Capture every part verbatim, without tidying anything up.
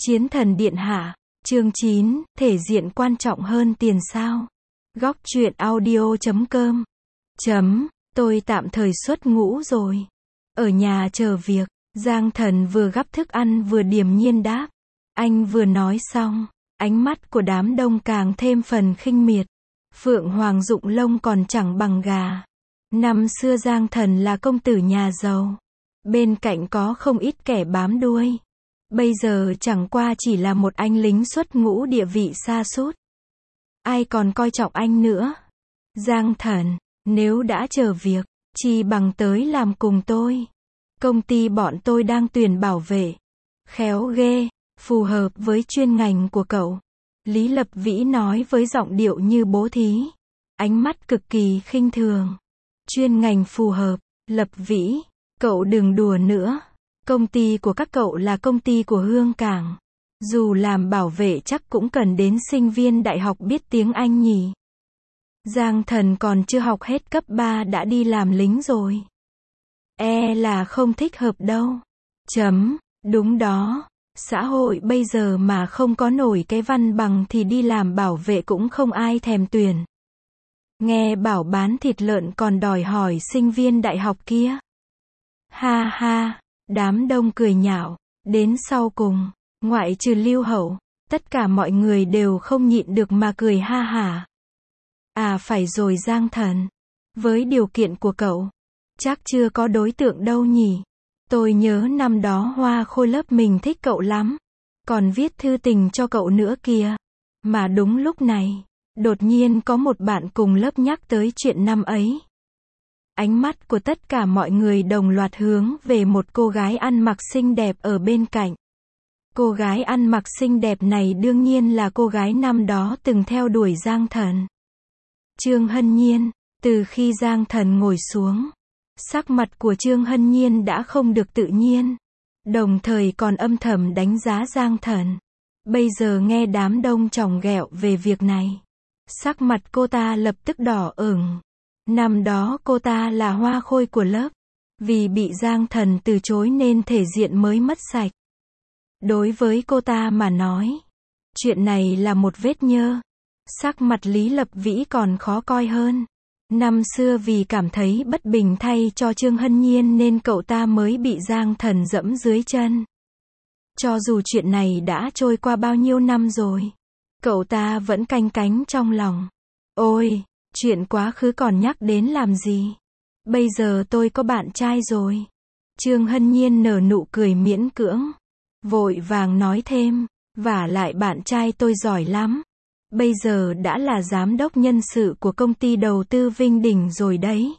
Chiến thần điện hạ, chương chín, thể diện quan trọng hơn tiền sao? Góc truyện audio chấm com. Chấm, tôi tạm thời xuất ngũ rồi. Ở nhà chờ việc, Giang Thần vừa gắp thức ăn vừa điềm nhiên đáp. Anh vừa nói xong, ánh mắt của đám đông càng thêm phần khinh miệt. Phượng Hoàng rụng lông còn chẳng bằng gà. Năm xưa Giang Thần là công tử nhà giàu. Bên cạnh có không ít kẻ bám đuôi. Bây giờ chẳng qua chỉ là một anh lính xuất ngũ địa vị sa sút. Ai còn coi trọng anh nữa? Giang Thần, nếu đã chờ việc, chi bằng tới làm cùng tôi. Công ty bọn tôi đang tuyển bảo vệ. Khéo ghê, phù hợp với chuyên ngành của cậu. Lý Lập Vĩ nói với giọng điệu như bố thí. Ánh mắt cực kỳ khinh thường. Chuyên ngành phù hợp, Lập Vĩ, cậu đừng đùa nữa. Công ty của các cậu là công ty của Hương Cảng. Dù làm bảo vệ chắc cũng cần đến sinh viên đại học biết tiếng Anh nhỉ. Giang Thần còn chưa học hết cấp ba đã đi làm lính rồi. E là không thích hợp đâu. Chấm, đúng đó. Xã hội bây giờ mà không có nổi cái văn bằng thì đi làm bảo vệ cũng không ai thèm tuyển. Nghe bảo bán thịt lợn còn đòi hỏi sinh viên đại học kia. Ha ha, đám đông cười nhạo. Đến sau cùng, ngoại trừ Lưu Hậu, tất cả mọi người đều không nhịn được mà cười ha hả. À phải rồi Giang Thần, với điều kiện của cậu, chắc chưa có đối tượng đâu nhỉ. Tôi nhớ năm đó Hoa Khôi lớp mình thích cậu lắm, còn viết thư tình cho cậu nữa kìa. Mà đúng lúc này, đột nhiên có một bạn cùng lớp nhắc tới chuyện năm ấy. Ánh mắt của tất cả mọi người đồng loạt hướng về một cô gái ăn mặc xinh đẹp ở bên cạnh. Cô gái ăn mặc xinh đẹp này đương nhiên là cô gái năm đó từng theo đuổi Giang Thần. Trương Hân Nhiên. Từ khi Giang Thần ngồi xuống, sắc mặt của Trương Hân Nhiên đã không được tự nhiên, đồng thời còn âm thầm đánh giá Giang Thần. Bây giờ nghe đám đông chòng ghẹo về việc này, sắc mặt cô ta lập tức đỏ ửng. Năm đó cô ta là Hoa Khôi của lớp, vì bị Giang Thần từ chối nên thể diện mới mất sạch. Đối với cô ta mà nói, chuyện này là một vết nhơ. Sắc mặt Lý Lập Vĩ còn khó coi hơn. Năm xưa vì cảm thấy bất bình thay cho Trương Hân Nhiên nên cậu ta mới bị Giang Thần dẫm dưới chân. Cho dù chuyện này đã trôi qua bao nhiêu năm rồi, cậu ta vẫn canh cánh trong lòng. Ôi, chuyện quá khứ còn nhắc đến làm gì? Bây giờ tôi có bạn trai rồi. Trương Hân Nhiên nở nụ cười miễn cưỡng, vội vàng nói thêm, vả lại bạn trai tôi giỏi lắm. Bây giờ đã là giám đốc nhân sự của công ty đầu tư Vinh Đỉnh rồi đấy.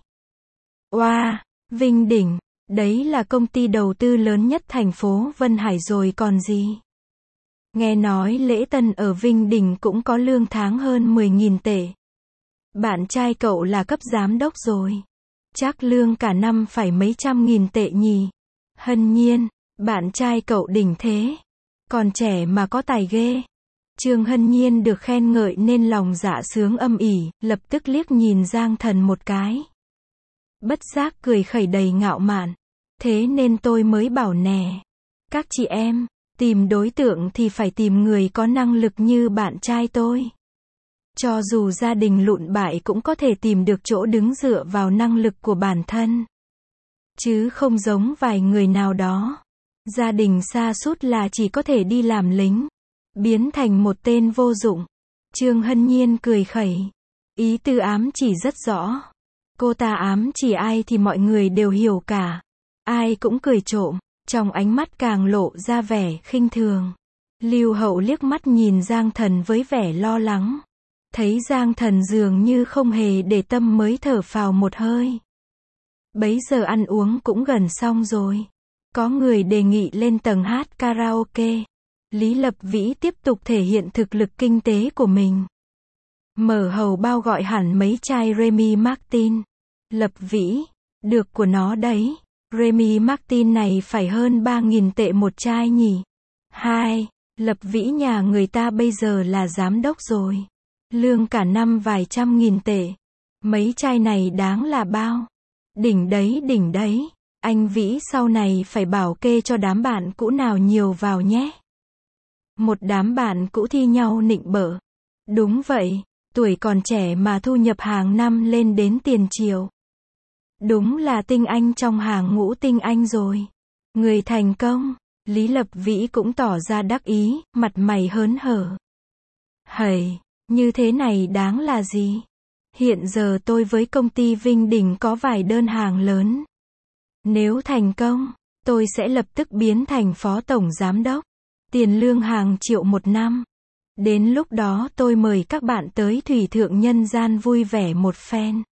Oa, wow, Vinh Đỉnh, đấy là công ty đầu tư lớn nhất thành phố Vân Hải rồi còn gì. Nghe nói lễ tân ở Vinh Đỉnh cũng có lương tháng hơn mười nghìn tệ. Bạn trai cậu là cấp giám đốc rồi. Chắc lương cả năm phải mấy trăm nghìn tệ nhỉ. Hân Nhiên, bạn trai cậu đỉnh thế. Còn trẻ mà có tài ghê. Trương Hân Nhiên được khen ngợi nên lòng dạ sướng âm ỉ, lập tức liếc nhìn Giang Thần một cái. Bất giác cười khẩy đầy ngạo mạn. Thế nên tôi mới bảo nè. Các chị em, tìm đối tượng thì phải tìm người có năng lực như bạn trai tôi. Cho dù gia đình lụn bại cũng có thể tìm được chỗ đứng dựa vào năng lực của bản thân. Chứ không giống vài người nào đó. Gia đình sa sút là chỉ có thể đi làm lính. Biến thành một tên vô dụng. Trương Hân Nhiên cười khẩy. Ý tư ám chỉ rất rõ. Cô ta ám chỉ ai thì mọi người đều hiểu cả. Ai cũng cười trộm. Trong ánh mắt càng lộ ra vẻ khinh thường. Lưu Hậu liếc mắt nhìn Giang Thần với vẻ lo lắng. Thấy Giang Thần dường như không hề để tâm mới thở phào một hơi. Bấy giờ ăn uống cũng gần xong rồi. Có người đề nghị lên tầng hát karaoke. Lý Lập Vĩ tiếp tục thể hiện thực lực kinh tế của mình. Mở hầu bao gọi hẳn mấy chai Remy Martin. Lập Vĩ, được của nó đấy. Remy Martin này phải hơn ba nghìn tệ một chai nhỉ. Hai, Lập Vĩ nhà người ta bây giờ là giám đốc rồi. Lương cả năm vài trăm nghìn tệ. Mấy chai này đáng là bao? Đỉnh đấy đỉnh đấy. Anh Vĩ sau này phải bảo kê cho đám bạn cũ nào nhiều vào nhé. Một đám bạn cũ thi nhau nịnh bợ. Đúng vậy, tuổi còn trẻ mà thu nhập hàng năm lên đến tiền triệu. Đúng là tinh anh trong hàng ngũ tinh anh rồi. Người thành công, Lý Lập Vĩ cũng tỏ ra đắc ý, mặt mày hớn hở. Hầy, như thế này đáng là gì? Hiện giờ tôi với công ty Vinh Đình có vài đơn hàng lớn. Nếu thành công, tôi sẽ lập tức biến thành phó tổng giám đốc. Tiền lương hàng triệu một năm. Đến lúc đó tôi mời các bạn tới Thủy Thượng nhân gian vui vẻ một phen.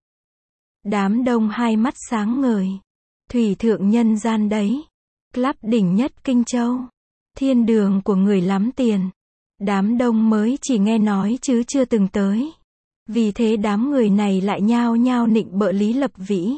Đám đông hai mắt sáng ngời. Thủy Thượng nhân gian đấy. Club đỉnh nhất Kinh Châu. Thiên đường của người lắm tiền. Đám đông mới chỉ nghe nói chứ chưa từng tới. Vì thế đám người này lại nhao nhao nịnh bợ Lý Lập Vĩ.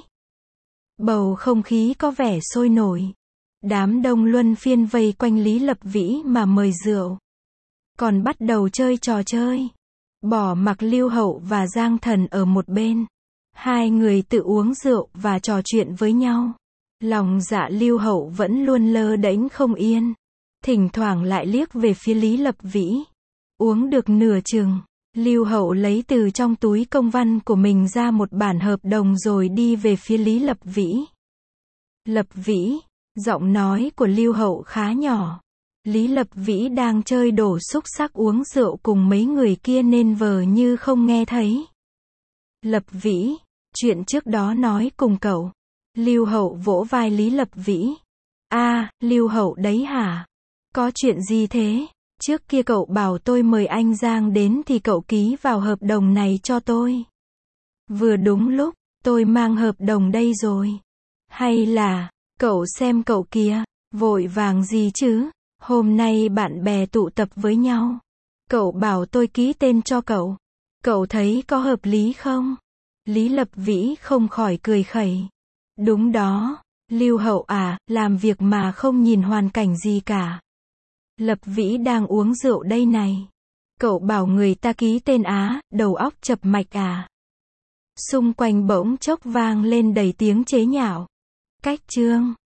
Bầu không khí có vẻ sôi nổi. Đám đông luân phiên vây quanh Lý Lập Vĩ mà mời rượu. Còn bắt đầu chơi trò chơi. Bỏ mặc Lưu Hậu và Giang Thần ở một bên. Hai người tự uống rượu và trò chuyện với nhau. Lòng dạ Lưu Hậu vẫn luôn lơ đễnh không yên. Thỉnh thoảng lại liếc về phía Lý Lập Vĩ. Uống được nửa chừng, Lưu Hậu lấy từ trong túi công văn của mình ra một bản hợp đồng rồi đi về phía Lý Lập Vĩ. Lập Vĩ, giọng nói của Lưu Hậu khá nhỏ. Lý Lập Vĩ đang chơi đổ xúc xắc uống rượu cùng mấy người kia nên vờ như không nghe thấy. Lập Vĩ, chuyện trước đó nói cùng cậu. Lưu Hậu vỗ vai Lý Lập Vĩ. A, à, Lưu Hậu đấy hả? Có chuyện gì thế? Trước kia cậu bảo tôi mời anh Giang đến thì cậu ký vào hợp đồng này cho tôi. Vừa đúng lúc, tôi mang hợp đồng đây rồi. Hay là, cậu xem cậu kìa, vội vàng gì chứ? Hôm nay bạn bè tụ tập với nhau. Cậu bảo tôi ký tên cho cậu. Cậu thấy có hợp lý không? Lý Lập Vĩ không khỏi cười khẩy. Đúng đó, Lưu Hậu à, làm việc mà không nhìn hoàn cảnh gì cả. Lập Vĩ đang uống rượu đây này. Cậu bảo người ta ký tên á, đầu óc chập mạch à? Xung quanh bỗng chốc vang lên đầy tiếng chế nhạo. Cách chương